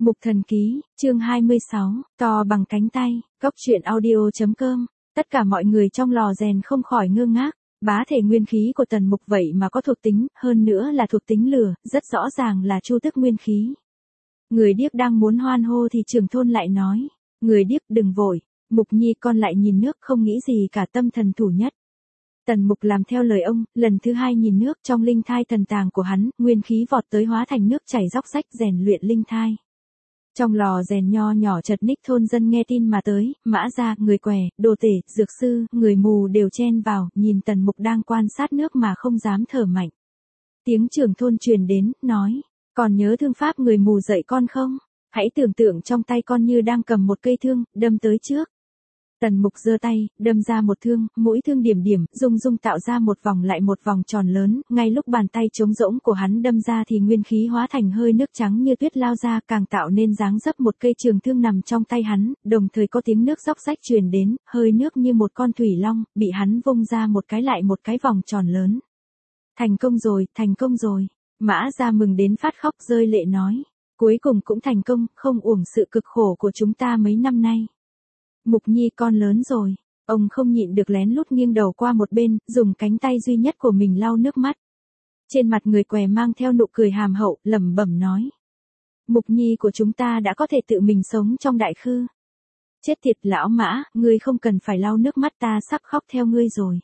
Mục Thần Ký, chương 26, to bằng cánh tay, Cốc truyện audio.com, tất cả mọi người trong lò rèn không khỏi ngơ ngác, bá thể nguyên khí của Tần Mục vậy mà có thuộc tính, hơn nữa là thuộc tính lửa, rất rõ ràng là chu tức nguyên khí. Người điếc đang muốn hoan hô thì trưởng thôn lại nói, người điếc đừng vội, Mục Nhi con lại nhìn nước không nghĩ gì cả tâm thần thủ nhất. Tần Mục làm theo lời ông, lần thứ hai nhìn nước trong linh thai thần tàng của hắn, nguyên khí vọt tới hóa thành nước chảy róc rách rèn luyện linh thai. Trong lò rèn nho nhỏ chật ních thôn dân nghe tin mà tới, mã gia, người què, đồ tể, dược sư, người mù đều chen vào, nhìn Tần Mục đang quan sát nước mà không dám thở mạnh. Tiếng trưởng thôn truyền đến, nói, còn nhớ thương pháp người mù dạy con không? Hãy tưởng tượng trong tay con như đang cầm một cây thương, đâm tới trước. Tần Mục giơ tay, đâm ra một thương, mũi thương điểm điểm, rung tạo ra một vòng lại một vòng tròn lớn, ngay lúc bàn tay trống rỗng của hắn đâm ra thì nguyên khí hóa thành hơi nước trắng như tuyết lao ra, càng tạo nên dáng dấp một cây trường thương nằm trong tay hắn, đồng thời có tiếng nước róc rách truyền đến, hơi nước như một con thủy long, bị hắn vung ra một cái lại một cái vòng tròn lớn. Thành công rồi, Mã Gia mừng đến phát khóc rơi lệ nói, cuối cùng cũng thành công, không uổng sự cực khổ của chúng ta mấy năm nay. Mục Nhi con lớn rồi, ông không nhịn được lén lút nghiêng đầu qua một bên, dùng cánh tay duy nhất của mình lau nước mắt. Trên mặt người què mang theo nụ cười hàm hậu, lẩm bẩm nói. Mục Nhi của chúng ta đã có thể tự mình sống trong đại khư. Chết tiệt lão Mã, ngươi không cần phải lau nước mắt, ta sắp khóc theo ngươi rồi.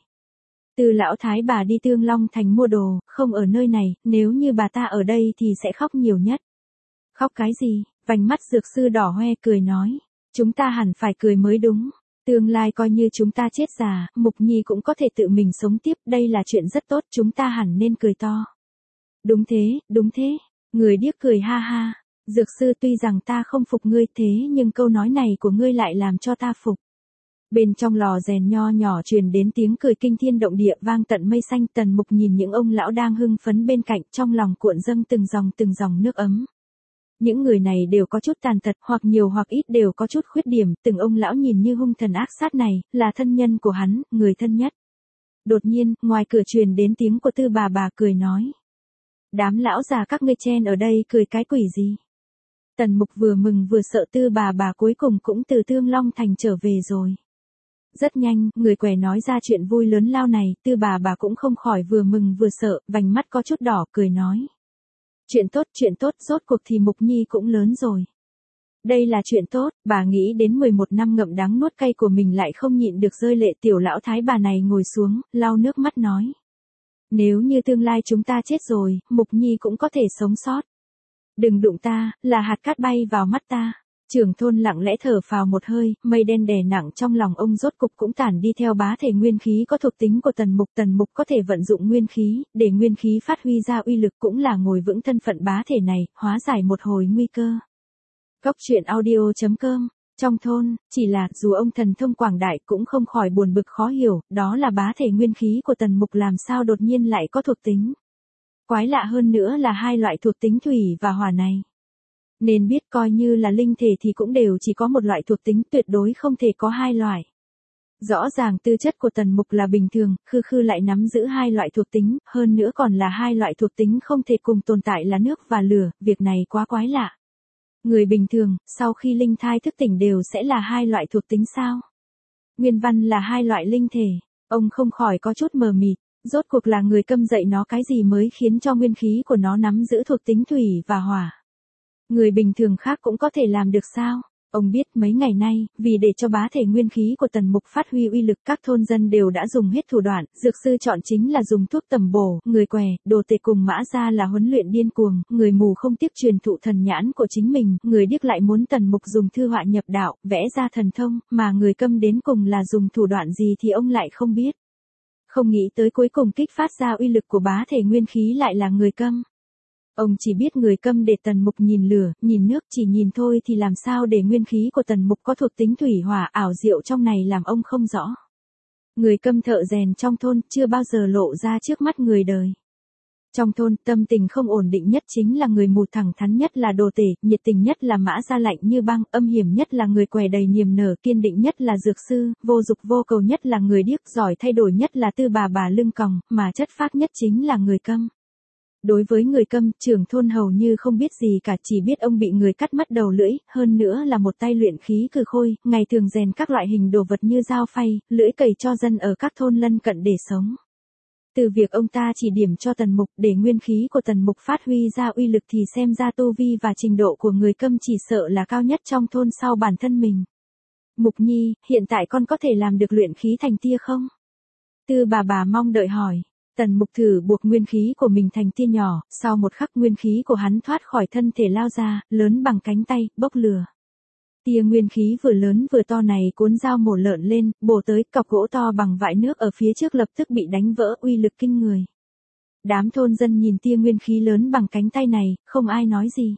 Từ lão thái bà đi Tương Long Thành mua đồ, không ở nơi này, nếu như bà ta ở đây thì sẽ khóc nhiều nhất. Khóc cái gì? Vành mắt dược sư đỏ hoe cười nói. Chúng ta hẳn phải cười mới đúng. Tương lai coi như chúng ta chết già, Mục Nhi cũng có thể tự mình sống tiếp, đây là chuyện rất tốt, chúng ta hẳn nên cười to. Đúng thế, người điếc cười ha ha. Dược sư tuy rằng ta không phục ngươi thế nhưng câu nói này của ngươi lại làm cho ta phục. Bên trong lò rèn nho nhỏ truyền đến tiếng cười kinh thiên động địa vang tận mây xanh. Tần Mục nhìn những ông lão đang hưng phấn bên cạnh, trong lòng cuộn dâng từng dòng nước ấm. Những người này đều có chút tàn tật, hoặc nhiều hoặc ít đều có chút khuyết điểm, từng ông lão nhìn như hung thần ác sát này, là thân nhân của hắn, người thân nhất. Đột nhiên, ngoài cửa truyền đến tiếng của Tư bà cười nói. Đám lão già các ngươi chen ở đây cười cái quỷ gì? Tần Mục vừa mừng vừa sợ Tư bà cuối cùng cũng từ Tương Long Thành trở về rồi. Rất nhanh, người què nói ra chuyện vui lớn lao này, Tư bà cũng không khỏi vừa mừng vừa sợ, vành mắt có chút đỏ, cười nói. Chuyện tốt, rốt cuộc thì Mục Nhi cũng lớn rồi. Đây là chuyện tốt, bà nghĩ đến 11 năm ngậm đắng nuốt cay của mình lại không nhịn được rơi lệ. Tiểu lão thái bà này ngồi xuống, lau nước mắt nói. Nếu như tương lai chúng ta chết rồi, Mục Nhi cũng có thể sống sót. Đừng đụng ta, là hạt cát bay vào mắt ta. Trưởng thôn lặng lẽ thở phào một hơi, mây đen đè nặng trong lòng ông rốt cục cũng tản đi theo bá thể nguyên khí có thuộc tính của Tần Mục. Tần Mục có thể vận dụng nguyên khí, để nguyên khí phát huy ra uy lực cũng là ngồi vững thân phận bá thể này, hóa giải một hồi nguy cơ. Cốc truyện audio.com, trong thôn, chỉ là dù ông thần thông quảng đại cũng không khỏi buồn bực khó hiểu, đó là bá thể nguyên khí của Tần Mục làm sao đột nhiên lại có thuộc tính. Quái lạ hơn nữa là hai loại thuộc tính thủy và hỏa này. Nên biết coi như là linh thể thì cũng đều chỉ có một loại thuộc tính, tuyệt đối không thể có hai loại. Rõ ràng tư chất của Tần Mục là bình thường, khư lại nắm giữ hai loại thuộc tính, hơn nữa còn là hai loại thuộc tính không thể cùng tồn tại là nước và lửa, việc này quá quái lạ. Người bình thường, sau khi linh thai thức tỉnh đều sẽ là hai loại thuộc tính sao? Nguyên văn là hai loại linh thể, ông không khỏi có chút mờ mịt, rốt cuộc là người câm dạy nó cái gì mới khiến cho nguyên khí của nó nắm giữ thuộc tính thủy và hỏa. Người bình thường khác cũng có thể làm được sao? Ông biết mấy ngày nay, vì để cho bá thể nguyên khí của Tần Mục phát huy uy lực, các thôn dân đều đã dùng hết thủ đoạn, dược sư chọn chính là dùng thuốc tầm bổ, người què, đồ tể cùng Mã Gia là huấn luyện điên cuồng, người mù không tiếc truyền thụ thần nhãn của chính mình, người điếc lại muốn Tần Mục dùng thư họa nhập đạo, vẽ ra thần thông, mà người câm đến cùng là dùng thủ đoạn gì thì ông lại không biết. Không nghĩ tới cuối cùng kích phát ra uy lực của bá thể nguyên khí lại là người câm. Ông chỉ biết người câm để Tần Mục nhìn lửa, nhìn nước, chỉ nhìn thôi thì làm sao để nguyên khí của Tần Mục có thuộc tính thủy hỏa, ảo diệu trong này làm ông không rõ. Người câm thợ rèn trong thôn chưa bao giờ lộ ra trước mắt người đời. Trong thôn, tâm tình không ổn định nhất chính là người mù, thẳng thắn nhất là đồ tể, nhiệt tình nhất là Mã Gia lạnh như băng, âm hiểm nhất là người què đầy niềm nở, kiên định nhất là dược sư, vô dục vô cầu nhất là người điếc, giỏi thay đổi nhất là Tư bà lưng còng, mà chất phác nhất chính là người câm. Đối với người Câm, trưởng thôn hầu như không biết gì cả, chỉ biết ông bị người cắt mất đầu lưỡi, hơn nữa là một tay luyện khí cừ khôi, ngày thường rèn các loại hình đồ vật như dao phay, lưỡi cày cho dân ở các thôn lân cận để sống. Từ việc ông ta chỉ điểm cho Tần Mục để nguyên khí của Tần Mục phát huy ra uy lực thì xem ra tu vi và trình độ của người Câm chỉ sợ là cao nhất trong thôn sau bản thân mình. Mục Nhi, hiện tại con có thể làm được luyện khí thành tia không? Tư bà mong đợi hỏi. Tần Mục thử buộc nguyên khí của mình thành tia nhỏ, sau một khắc nguyên khí của hắn thoát khỏi thân thể lao ra, lớn bằng cánh tay, bốc lửa. Tia nguyên khí vừa lớn vừa to này cuốn dao mổ lợn lên, bổ tới, cọc gỗ to bằng vại nước ở phía trước lập tức bị đánh vỡ, uy lực kinh người. Đám thôn dân nhìn tia nguyên khí lớn bằng cánh tay này, không ai nói gì.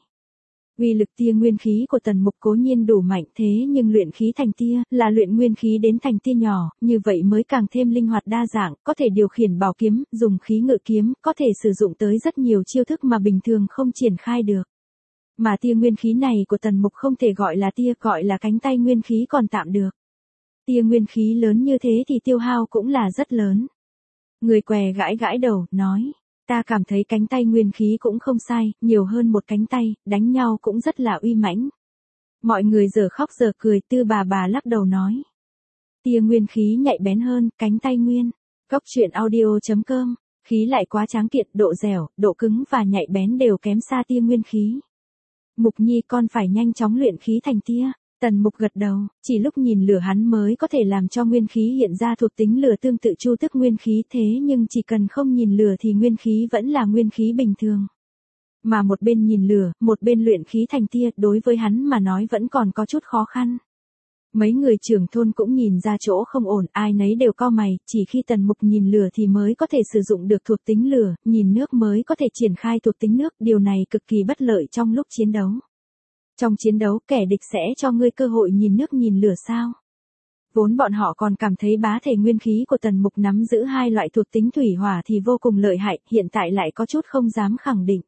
Uy lực tia nguyên khí của Tần Mục cố nhiên đủ mạnh thế nhưng luyện khí thành tia là luyện nguyên khí đến thành tia nhỏ, như vậy mới càng thêm linh hoạt đa dạng, có thể điều khiển bảo kiếm, dùng khí ngự kiếm, có thể sử dụng tới rất nhiều chiêu thức mà bình thường không triển khai được. Mà tia nguyên khí này của Tần Mục không thể gọi là tia, gọi là cánh tay nguyên khí còn tạm được. Tia nguyên khí lớn như thế thì tiêu hao cũng là rất lớn. Người què gãi đầu, nói. Ta cảm thấy cánh tay nguyên khí cũng không sai, nhiều hơn một cánh tay, đánh nhau cũng rất là uy mãnh. Mọi người giờ khóc giờ cười, Tư bà lắc đầu nói. Tia nguyên khí nhạy bén hơn, cánh tay nguyên. Góc truyện audio.com, khí lại quá tráng kiện, độ dẻo, độ cứng và nhạy bén đều kém xa tia nguyên khí. Mục Nhi con phải nhanh chóng luyện khí thành tia. Tần Mục gật đầu, chỉ lúc nhìn lửa hắn mới có thể làm cho nguyên khí hiện ra thuộc tính lửa tương tự chu tức nguyên khí, thế nhưng chỉ cần không nhìn lửa thì nguyên khí vẫn là nguyên khí bình thường. Mà một bên nhìn lửa, một bên luyện khí thành tia, đối với hắn mà nói vẫn còn có chút khó khăn. Mấy người trưởng thôn cũng nhìn ra chỗ không ổn, ai nấy đều cau mày, chỉ khi Tần Mục nhìn lửa thì mới có thể sử dụng được thuộc tính lửa, nhìn nước mới có thể triển khai thuộc tính nước, điều này cực kỳ bất lợi trong lúc chiến đấu. Trong chiến đấu, kẻ địch sẽ cho ngươi cơ hội nhìn nước nhìn lửa sao? Vốn bọn họ còn cảm thấy bá thể nguyên khí của Tần Mục nắm giữ hai loại thuộc tính thủy hỏa thì vô cùng lợi hại, hiện tại lại có chút không dám khẳng định.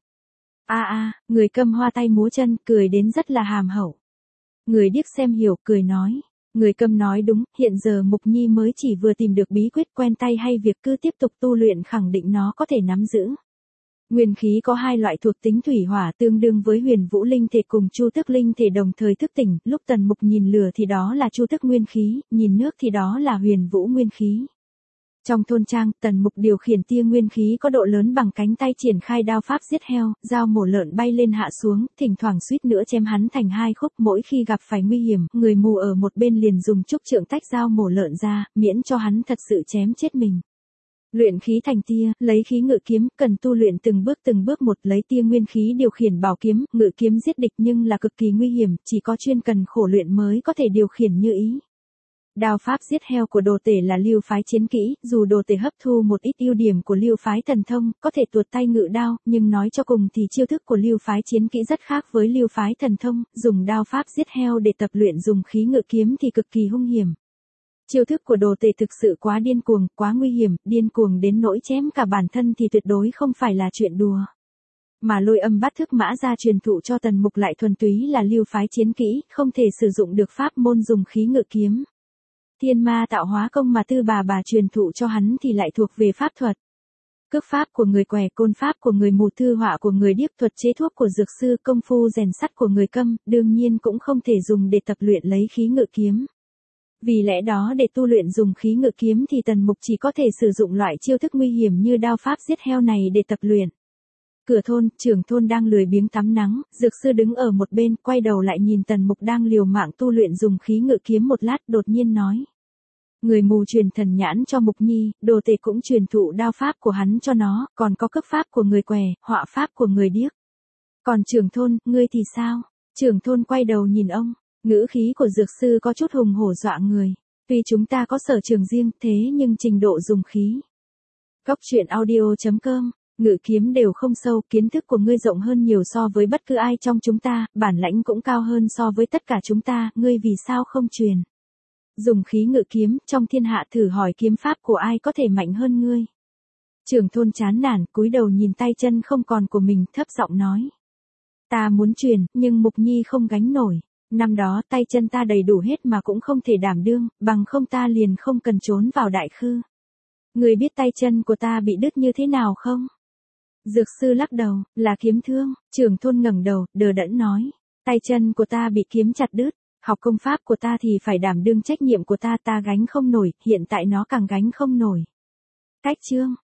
Người Câm hoa tay múa chân, cười đến rất là hàm hậu. Người điếc xem hiểu, cười nói. Người Câm nói đúng, hiện giờ Mục Nhi mới chỉ vừa tìm được bí quyết, quen tay hay việc cứ tiếp tục tu luyện khẳng định nó có thể nắm giữ. Nguyên khí có hai loại thuộc tính thủy hỏa tương đương với huyền vũ linh thể cùng chu tức linh thể đồng thời thức tỉnh, lúc Tần Mục nhìn lửa thì đó là chu tức nguyên khí, nhìn nước thì đó là huyền vũ nguyên khí. Trong thôn trang, Tần Mục điều khiển tia nguyên khí có độ lớn bằng cánh tay triển khai đao pháp giết heo, dao mổ lợn bay lên hạ xuống, thỉnh thoảng suýt nữa chém hắn thành hai khúc, mỗi khi gặp phải nguy hiểm, người mù ở một bên liền dùng trúc trượng tách dao mổ lợn ra, miễn cho hắn thật sự chém chết mình. Luyện khí thành tia, lấy khí ngự kiếm, cần tu luyện từng bước một, lấy tia nguyên khí điều khiển bảo kiếm, ngự kiếm giết địch nhưng là cực kỳ nguy hiểm, chỉ có chuyên cần khổ luyện mới có thể điều khiển như ý. Đao pháp giết heo của đồ tể là lưu phái chiến kỹ, dù đồ tể hấp thu một ít ưu điểm của lưu phái thần thông, có thể tuột tay ngự đao, nhưng nói cho cùng thì chiêu thức của lưu phái chiến kỹ rất khác với lưu phái thần thông, dùng đao pháp giết heo để tập luyện dùng khí ngự kiếm thì cực kỳ hung hiểm. Chiêu thức của đồ tể thực sự quá điên cuồng, quá nguy hiểm, điên cuồng đến nỗi chém cả bản thân thì tuyệt đối không phải là chuyện đùa. Mà Lôi Âm Bát Thức Mã ra truyền thụ cho Tần Mục lại thuần túy là lưu phái chiến kỹ, không thể sử dụng được pháp môn dùng khí ngự kiếm. Thiên ma tạo hóa công mà Tư bà truyền thụ cho hắn thì lại thuộc về pháp thuật. Cước pháp của người què, côn pháp của người mù, thư họa của người điếc, thuật chế thuốc của dược sư, công phu rèn sắt của người Câm, đương nhiên cũng không thể dùng để tập luyện lấy khí ngự kiếm. Vì lẽ đó để tu luyện dùng khí ngự kiếm thì Tần Mục chỉ có thể sử dụng loại chiêu thức nguy hiểm như đao pháp giết heo này để tập luyện. Cửa thôn, trưởng thôn đang lười biếng tắm nắng, dược sư đứng ở một bên, quay đầu lại nhìn Tần Mục đang liều mạng tu luyện dùng khí ngự kiếm một lát, đột nhiên nói. Người mù truyền thần nhãn cho Mục Nhi, đồ tể cũng truyền thụ đao pháp của hắn cho nó, còn có cước pháp của người què, họa pháp của người điếc. Còn trưởng thôn, ngươi thì sao? Trưởng thôn quay đầu nhìn ông. Ngữ khí của dược sư có chút hùng hổ dọa người. Tuy chúng ta có sở trường riêng thế nhưng trình độ dùng khí. Góc truyện audio.com, ngự kiếm đều không sâu, kiến thức của ngươi rộng hơn nhiều so với bất cứ ai trong chúng ta, bản lãnh cũng cao hơn so với tất cả chúng ta, ngươi vì sao không truyền? Dùng khí ngự kiếm, trong thiên hạ thử hỏi kiếm pháp của ai có thể mạnh hơn ngươi? Trưởng thôn chán nản, cúi đầu nhìn tay chân không còn của mình, thấp giọng nói. Ta muốn truyền, nhưng Mục Nhi không gánh nổi. Năm đó tay chân ta đầy đủ hết mà cũng không thể đảm đương, bằng không ta liền không cần trốn vào đại khư. Người biết tay chân của ta bị đứt như thế nào không? Dược sư lắc đầu, là kiếm thương, trưởng thôn ngẩng đầu, đờ đẫn nói. Tay chân của ta bị kiếm chặt đứt, học công pháp của ta thì phải đảm đương trách nhiệm của ta gánh không nổi, hiện tại nó càng gánh không nổi. Cách chương